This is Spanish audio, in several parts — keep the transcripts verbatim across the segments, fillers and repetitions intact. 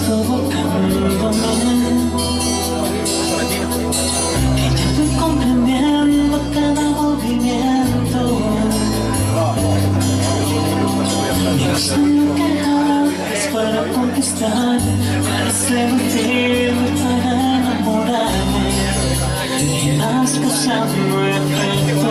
provocándome, que ya voy comprendiendo cada movimiento. Me gusta lo que haces para conquistar, para seducirme, para enamorarme, y has causado efecto.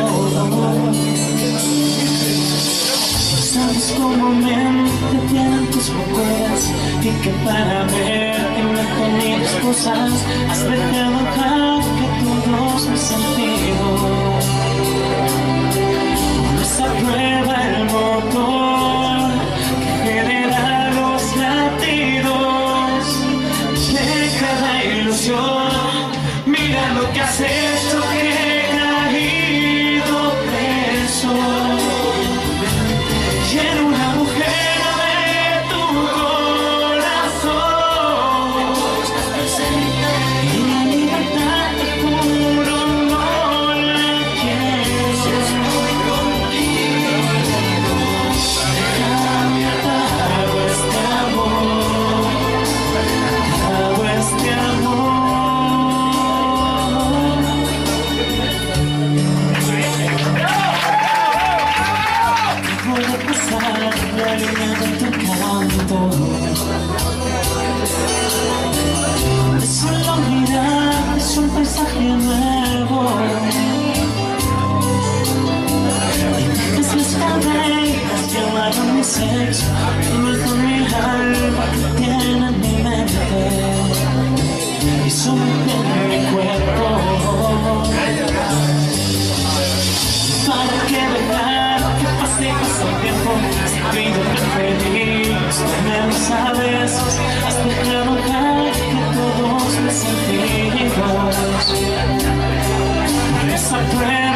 Sabes cómo mente tienen tus locuras, y que para ver que me tenías cosas has dejado que todos mis sentidos. Pones a prueba el motor que genera los latidos de cada ilusión. Mira lo que has hecho, que he caído preso y en un agujero de tu corazón, y la libertad te juro no la quiero. Estoy contigo, déjame hago este amor, hago este amor. Voy a pasar la línea de tu canto, de solo mirar es un paisaje nuevo, y dejas mis cadenas llevaron mi sexo, luego mi alma que tiene mi mente, y somete mi cuerpo, para que verdad que pase, pase el tiempo, si pido que feliz, tenemos a besos, has dejado caer que todos mis sentidos, por esa prueba